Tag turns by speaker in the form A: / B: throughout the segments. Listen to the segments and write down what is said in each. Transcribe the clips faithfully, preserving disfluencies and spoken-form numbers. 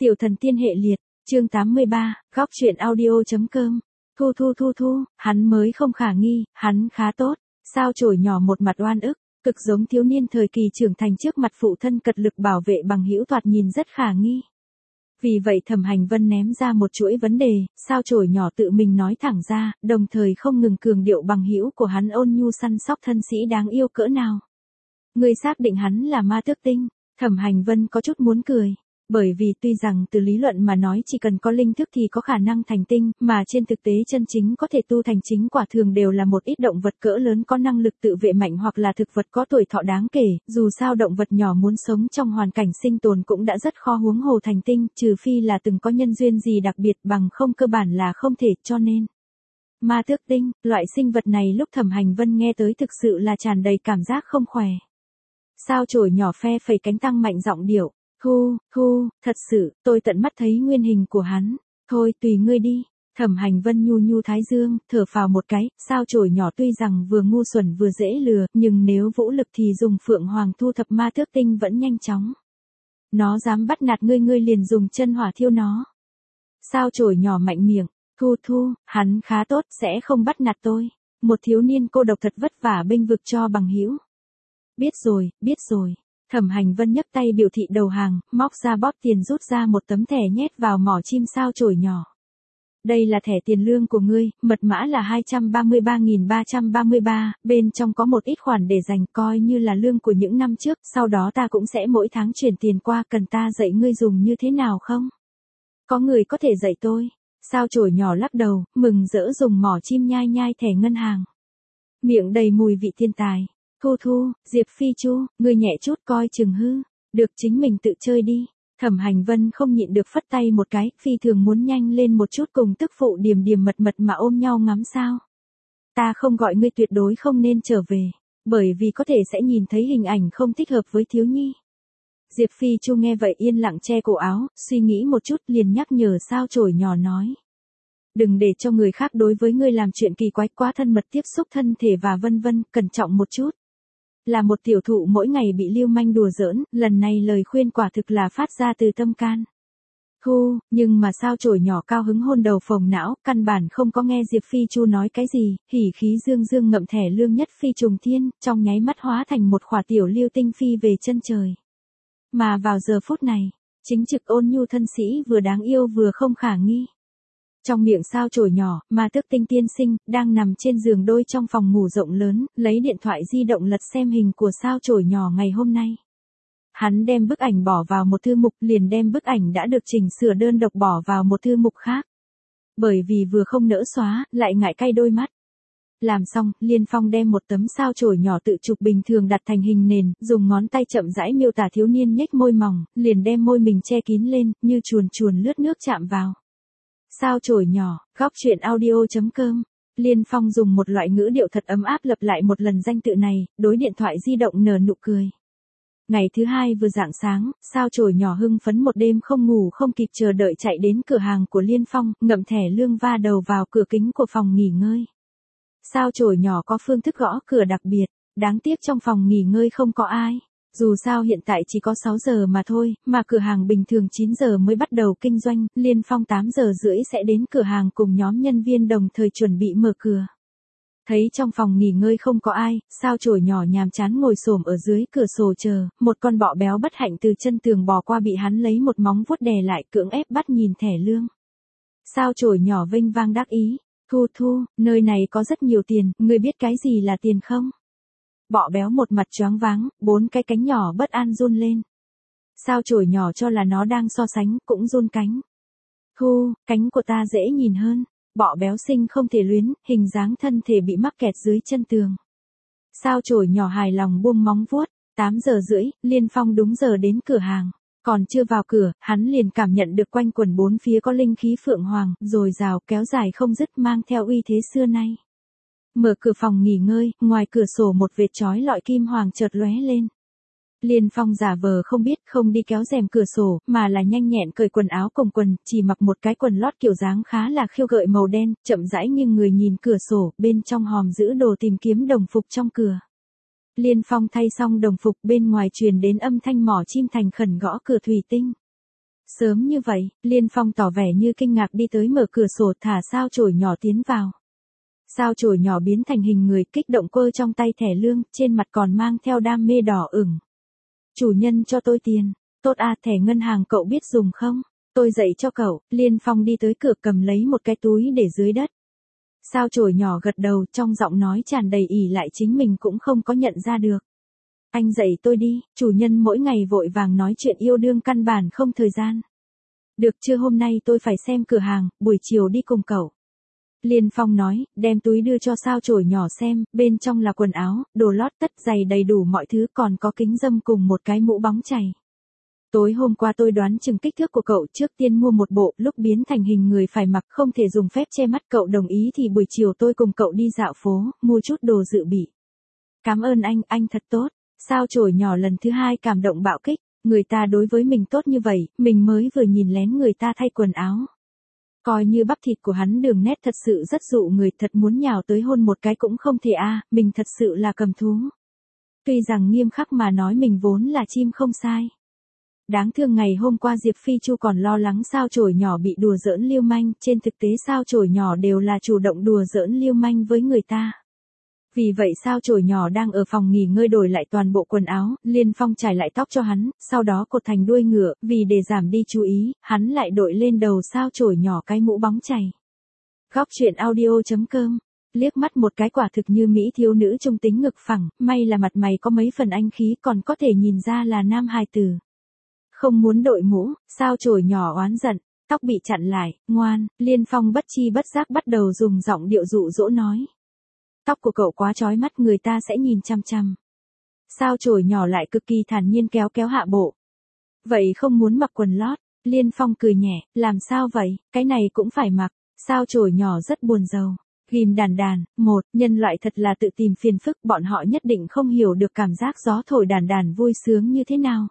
A: Tiểu thần tiên hệ liệt, chương tám mươi ba, góc truyện audio.com. Thu thu thu thu, hắn mới không khả nghi, hắn khá tốt. Sao chổi nhỏ một mặt oan ức, cực giống thiếu niên thời kỳ trưởng thành trước mặt phụ thân cật lực bảo vệ bằng hữu thoạt nhìn rất khả nghi. Vì vậy Thẩm Hành Vân ném ra một chuỗi vấn đề, sao chổi nhỏ tự mình nói thẳng ra, đồng thời không ngừng cường điệu bằng hữu của hắn ôn nhu săn sóc thân sĩ đáng yêu cỡ nào. Ngươi xác định hắn là ma tước tinh? Thẩm Hành Vân có chút muốn cười. Bởi vì tuy rằng từ lý luận mà nói chỉ cần có linh thức thì có khả năng thành tinh, mà trên thực tế chân chính có thể tu thành chính quả thường đều là một ít động vật cỡ lớn có năng lực tự vệ mạnh hoặc là thực vật có tuổi thọ đáng kể, dù sao động vật nhỏ muốn sống trong hoàn cảnh sinh tồn cũng đã rất khó huống hồ thành tinh, trừ phi là từng có nhân duyên gì đặc biệt bằng không cơ bản là không thể, cho nên. Ma tước tinh, loại sinh vật này lúc Thẩm Hành Vân nghe tới thực sự là tràn đầy cảm giác không khỏe. Sao chổi nhỏ phe phẩy cánh tăng mạnh giọng điệu. Hu, hu, thật sự, tôi tận mắt thấy nguyên hình của hắn. Thôi tùy ngươi đi. Thẩm Hành Vân nhu nhu thái dương, thở phào một cái, sao chổi nhỏ tuy rằng vừa ngu xuẩn vừa dễ lừa, nhưng nếu vũ lực thì dùng phượng hoàng thu thập ma tước tinh vẫn nhanh chóng. Nó dám bắt nạt ngươi ngươi liền dùng chân hỏa thiêu nó. Sao chổi nhỏ mạnh miệng, thu thu, hắn khá tốt, sẽ không bắt nạt tôi. Một thiếu niên cô độc thật vất vả bênh vực cho bằng hữu. Biết rồi, biết rồi. Thẩm Hành Vân nhấc tay biểu thị đầu hàng, móc ra bóp tiền rút ra một tấm thẻ nhét vào mỏ chim sao chổi nhỏ. Đây là thẻ tiền lương của ngươi, mật mã là hai trăm ba mươi ba nghìn ba trăm ba mươi ba, bên trong có một ít khoản để dành coi như là lương của những năm trước, sau đó ta cũng sẽ mỗi tháng chuyển tiền qua, cần ta dạy ngươi dùng như thế nào không? Có người có thể dạy tôi. Sao chổi nhỏ lắc đầu, mừng rỡ dùng mỏ chim nhai nhai thẻ ngân hàng. Miệng đầy mùi vị thiên tài. Thu thu, Diệp Phi Chu, ngươi nhẹ chút coi chừng hư. Được chính mình tự chơi đi. Thẩm Hành Vân không nhịn được phất tay một cái, phi thường muốn nhanh lên một chút cùng tức phụ điềm điềm mật mật mà ôm nhau ngắm sao. Ta không gọi ngươi tuyệt đối không nên trở về, bởi vì có thể sẽ nhìn thấy hình ảnh không thích hợp với thiếu nhi. Diệp Phi Chu nghe vậy yên lặng che cổ áo, suy nghĩ một chút liền nhắc nhở sao chổi nhỏ nói. Đừng để cho người khác đối với ngươi làm chuyện kỳ quái quá thân mật tiếp xúc thân thể và vân vân, cẩn trọng một chút. Là một tiểu thụ mỗi ngày bị lưu manh đùa giỡn, lần này lời khuyên quả thực là phát ra từ tâm can. Thu, nhưng mà sao chổi nhỏ cao hứng hôn đầu phồng não, căn bản không có nghe Diệp Phi Chu nói cái gì, hỉ khí dương dương ngậm thẻ lương nhất phi trùng thiên, trong nháy mắt hóa thành một khỏa tiểu lưu tinh phi về chân trời. Mà vào giờ phút này, chính trực ôn nhu thân sĩ vừa đáng yêu vừa không khả nghi. Trong miệng sao chổi nhỏ, ma tước tinh tiên sinh, đang nằm trên giường đôi trong phòng ngủ rộng lớn, lấy điện thoại di động lật xem hình của sao chổi nhỏ ngày hôm nay. Hắn đem bức ảnh bỏ vào một thư mục liền đem bức ảnh đã được chỉnh sửa đơn độc bỏ vào một thư mục khác. Bởi vì vừa không nỡ xóa, lại ngại cay đôi mắt. Làm xong, Liên Phong đem một tấm sao chổi nhỏ tự chụp bình thường đặt thành hình nền, dùng ngón tay chậm rãi miêu tả thiếu niên nhếch môi mỏng, liền đem môi mình che kín lên, như chuồn chuồn lướt nước chạm vào. Sao chổi nhỏ, góc truyện audio.com. Liên Phong dùng một loại ngữ điệu thật ấm áp lặp lại một lần danh tự này, đối điện thoại di động nở nụ cười. Ngày thứ hai vừa rạng sáng, sao chổi nhỏ hưng phấn một đêm không ngủ không kịp chờ đợi chạy đến cửa hàng của Liên Phong, ngậm thẻ lương va đầu vào cửa kính của phòng nghỉ ngơi. Sao chổi nhỏ có phương thức gõ cửa đặc biệt, đáng tiếc trong phòng nghỉ ngơi không có ai. Dù sao hiện tại chỉ có sáu giờ mà thôi, mà cửa hàng bình thường chín giờ mới bắt đầu kinh doanh, Liên Phong tám giờ rưỡi sẽ đến cửa hàng cùng nhóm nhân viên đồng thời chuẩn bị mở cửa. Thấy trong phòng nghỉ ngơi không có ai, sao chổi nhỏ nhàm chán ngồi xổm ở dưới cửa sổ chờ, một con bọ béo bất hạnh từ chân tường bò qua bị hắn lấy một móng vuốt đè lại cưỡng ép bắt nhìn thẻ lương. Sao chổi nhỏ vênh vang đắc ý, thu thu, nơi này có rất nhiều tiền, ngươi biết cái gì là tiền không? Bọ béo một mặt choáng váng, bốn cái cánh nhỏ bất an run lên. Sao chổi nhỏ cho là nó đang so sánh, cũng run cánh. Thu, cánh của ta dễ nhìn hơn. Bọ béo sinh không thể luyến, hình dáng thân thể bị mắc kẹt dưới chân tường. Sao chổi nhỏ hài lòng buông móng vuốt, tám giờ rưỡi, Liên Phong đúng giờ đến cửa hàng. Còn chưa vào cửa, hắn liền cảm nhận được quanh quần bốn phía có linh khí phượng hoàng, rồi rào kéo dài không dứt mang theo uy thế xưa nay. Mở cửa phòng nghỉ ngơi, ngoài cửa sổ một vệt chói lọi kim hoàng chợt lóe lên. Liên Phong giả vờ không biết, không đi kéo rèm cửa sổ, mà là nhanh nhẹn cởi quần áo cùng quần, chỉ mặc một cái quần lót kiểu dáng khá là khiêu gợi màu đen, chậm rãi nghiêng người nhìn cửa sổ, bên trong hòm giữ đồ tìm kiếm đồng phục trong cửa. Liên Phong thay xong đồng phục, bên ngoài truyền đến âm thanh mỏ chim thành khẩn gõ cửa thủy tinh. Sớm như vậy, Liên Phong tỏ vẻ như kinh ngạc đi tới mở cửa sổ thả sao chổi nhỏ tiến vào. Sao chổi nhỏ biến thành hình người kích động cơ trong tay thẻ lương, trên mặt còn mang theo đam mê đỏ ửng. Chủ nhân cho tôi tiền, tốt à, thẻ ngân hàng cậu biết dùng không? Tôi dạy cho cậu. Liên Phong đi tới cửa cầm lấy một cái túi để dưới đất. Sao chổi nhỏ gật đầu, trong giọng nói tràn đầy ỷ lại chính mình cũng không có nhận ra được. Anh dạy tôi đi, chủ nhân mỗi ngày vội vàng nói chuyện yêu đương căn bản không thời gian. Được chưa, hôm nay tôi phải xem cửa hàng, buổi chiều đi cùng cậu. Liên Phong nói, đem túi đưa cho sao chổi nhỏ xem, bên trong là quần áo, đồ lót tất giày đầy đủ mọi thứ, còn có kính râm cùng một cái mũ bóng chày. Tối hôm qua tôi đoán chừng kích thước của cậu, trước tiên mua một bộ, lúc biến thành hình người phải mặc không thể dùng phép che mắt, cậu đồng ý thì buổi chiều tôi cùng cậu đi dạo phố, mua chút đồ dự bị. Cảm ơn anh, anh thật tốt. Sao chổi nhỏ lần thứ hai cảm động bạo kích, người ta đối với mình tốt như vậy, mình mới vừa nhìn lén người ta thay quần áo. Coi như bắp thịt của hắn đường nét thật sự rất dụ người, thật muốn nhào tới hôn một cái cũng không thể a, à, mình thật sự là cầm thú. Tuy rằng nghiêm khắc mà nói mình vốn là chim không sai. Đáng thương ngày hôm qua Diệp Phi Chu còn lo lắng sao chổi nhỏ bị đùa giỡn lưu manh, trên thực tế sao chổi nhỏ đều là chủ động đùa giỡn lưu manh với người ta. Vì vậy sao chổi nhỏ đang ở phòng nghỉ ngơi đổi lại toàn bộ quần áo, Liên Phong trải lại tóc cho hắn, sau đó cột thành đuôi ngựa, vì để giảm đi chú ý, hắn lại đội lên đầu sao chổi nhỏ cái mũ bóng chày. Góc truyện audio chấm com, liếc mắt một cái quả thực như mỹ thiếu nữ trung tính ngực phẳng, may là mặt mày có mấy phần anh khí còn có thể nhìn ra là nam hài tử. Không muốn đội mũ, sao chổi nhỏ oán giận, tóc bị chặn lại, ngoan, Liên Phong bất chi bất giác bắt đầu dùng giọng điệu dụ dỗ nói. Tóc của cậu quá chói mắt, người ta sẽ nhìn chăm chăm. Sao chổi nhỏ lại cực kỳ thản nhiên kéo kéo hạ bộ. Vậy không muốn mặc quần lót, Liên Phong cười nhẹ, làm sao vậy, cái này cũng phải mặc. Sao chổi nhỏ rất buồn rầu. Ghim đàn đàn, một, nhân loại thật là tự tìm phiền phức, bọn họ nhất định không hiểu được cảm giác gió thổi đàn đàn vui sướng như thế nào.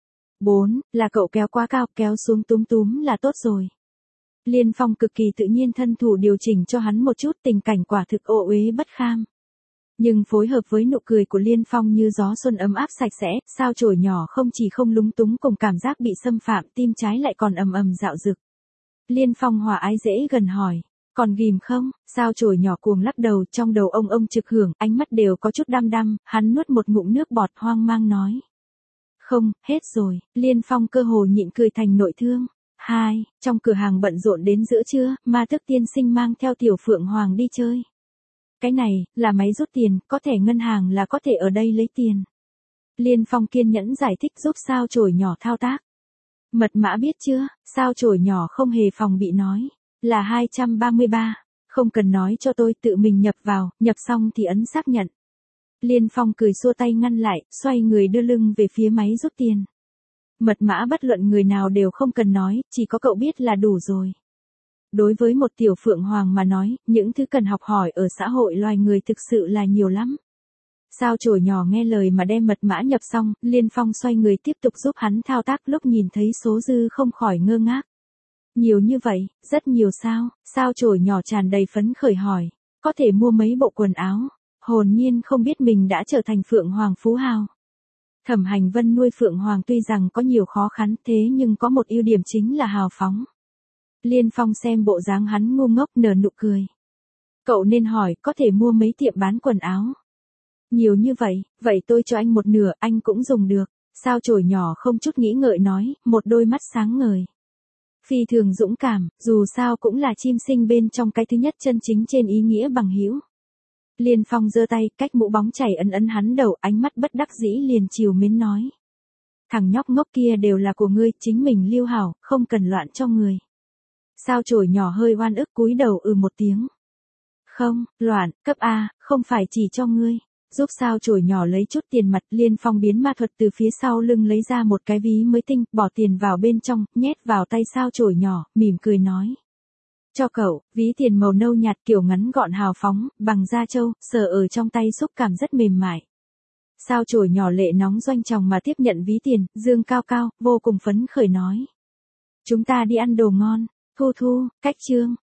A: Bốn, là cậu kéo quá cao, kéo xuống túm túm là tốt rồi. Liên Phong cực kỳ tự nhiên thân thủ điều chỉnh cho hắn một chút, tình cảnh quả thực ô uế bất kham. Nhưng phối hợp với nụ cười của Liên Phong như gió xuân ấm áp sạch sẽ, sao chổi nhỏ không chỉ không lúng túng cùng cảm giác bị xâm phạm, tim trái lại còn ầm ầm dạo dực. Liên Phong hòa ái dễ gần hỏi, còn ghim không? Sao chổi nhỏ cuồng lắc đầu, trong đầu ông ông trực hưởng, ánh mắt đều có chút đăm đăm, hắn nuốt một ngụm nước bọt hoang mang nói. Không, hết rồi. Liên Phong cơ hồ nhịn cười thành nội thương. Hai, trong cửa hàng bận rộn đến giữa trưa, Ma Tước tiên sinh mang theo Tiểu Phượng Hoàng đi chơi. Cái này, là máy rút tiền, có thẻ ngân hàng là có thể ở đây lấy tiền. Liên Phong kiên nhẫn giải thích giúp sao chổi nhỏ thao tác. Mật mã biết chưa? Sao chổi nhỏ không hề phòng bị nói. Là hai trăm ba mươi ba. Không cần nói cho tôi, tự mình nhập vào, nhập xong thì ấn xác nhận. Liên Phong cười xua tay ngăn lại, xoay người đưa lưng về phía máy rút tiền. Mật mã bất luận người nào đều không cần nói, chỉ có cậu biết là đủ rồi. Đối với một tiểu phượng hoàng mà nói, những thứ cần học hỏi ở xã hội loài người thực sự là nhiều lắm. Sao chổi nhỏ nghe lời mà đem mật mã nhập xong, Liên Phong xoay người tiếp tục giúp hắn thao tác, lúc nhìn thấy số dư không khỏi ngơ ngác. Nhiều như vậy, rất nhiều sao? Sao chổi nhỏ tràn đầy phấn khởi hỏi, có thể mua mấy bộ quần áo, hồn nhiên không biết mình đã trở thành phượng hoàng phú hào. Thẩm Hành Vân nuôi phượng hoàng tuy rằng có nhiều khó khăn, thế nhưng có một ưu điểm chính là hào phóng. Liên Phong xem bộ dáng hắn ngu ngốc nở nụ cười. Cậu nên hỏi, có thể mua mấy tiệm bán quần áo. Nhiều như vậy, vậy tôi cho anh một nửa, anh cũng dùng được. Sao chổi nhỏ không chút nghĩ ngợi nói, một đôi mắt sáng ngời. Phi thường dũng cảm, dù sao cũng là chim sinh bên trong cái thứ nhất chân chính trên ý nghĩa bằng hữu. Liên Phong giơ tay, cách mũ bóng chảy ấn ấn hắn đầu, ánh mắt bất đắc dĩ liền chiều mến nói. Thằng nhóc ngốc kia đều là của ngươi, chính mình lưu hảo, không cần loạn cho người. Sao chổi nhỏ hơi oan ức cúi đầu ừ một tiếng. Không, loạn, cấp A, không phải chỉ cho ngươi. Giúp sao chổi nhỏ lấy chút tiền mặt, Liên Phong biến ma thuật từ phía sau lưng lấy ra một cái ví mới tinh, bỏ tiền vào bên trong, nhét vào tay sao chổi nhỏ, mỉm cười nói. Cho cậu, ví tiền màu nâu nhạt kiểu ngắn gọn hào phóng, bằng da trâu, sờ ở trong tay xúc cảm rất mềm mại. Sao chổi nhỏ lệ nóng doanh tròng mà tiếp nhận ví tiền, dương cao cao, vô cùng phấn khởi nói. Chúng ta đi ăn đồ ngon, Thu Thu, cách chương.